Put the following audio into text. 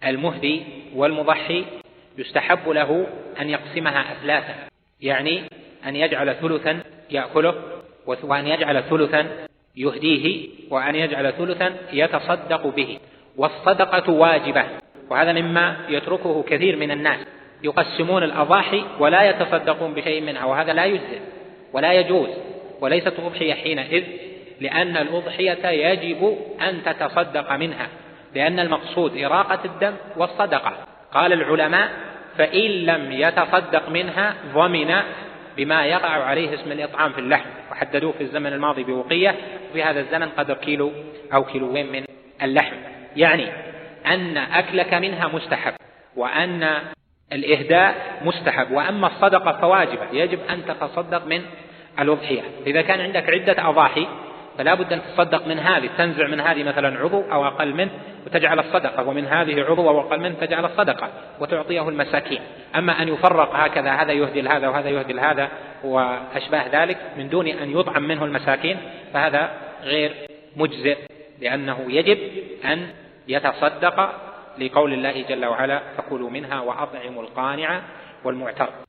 المهدي والمضحي يستحب له أن يقسمها أثلاثا، يعني أن يجعل ثلثا يأكله، وأن يجعل ثلثا يهديه، وأن يجعل ثلثا يتصدق به. والصدقة واجبة، وهذا مما يتركه كثير من الناس، يقسمون الأضاحي ولا يتصدقون بشيء منها، وهذا لا يجزئ ولا يجوز، وليست أضحية حينئذ، لأن الأضحية يجب أن تتصدق منها، لأن المقصود إراقة الدم والصدقة. قال العلماء: فإن لم يتصدق منها ضمن بما يقع عليه اسم الإطعام في اللحم، وحددوه في الزمن الماضي بوقية، وفي هذا الزمن قدر كيلو أو كيلوين من اللحم، يعني أن أكلك منها مستحب، وأن الإهداء مستحب، وأما الصدقة فواجبة، يجب أن تتصدق من الأضحية. إذا كان عندك عدة أضاحي فلا بد أن تصدق من هذه، تنزع من هذه مثلا عضو أو أقل منه وتجعل الصدقة، ومن هذه عضو أو أقل منه تجعل الصدقة وتعطيه المساكين. أما أن يفرق هكذا، هذا يهدي لهذا وهذا يهدي لهذا وأشباه ذلك من دون أن يطعم منه المساكين، فهذا غير مجزئ، لأنه يجب أن يتصدق لقول الله جل وعلا: فكلوا منها وأطعموا القانع والمعتر.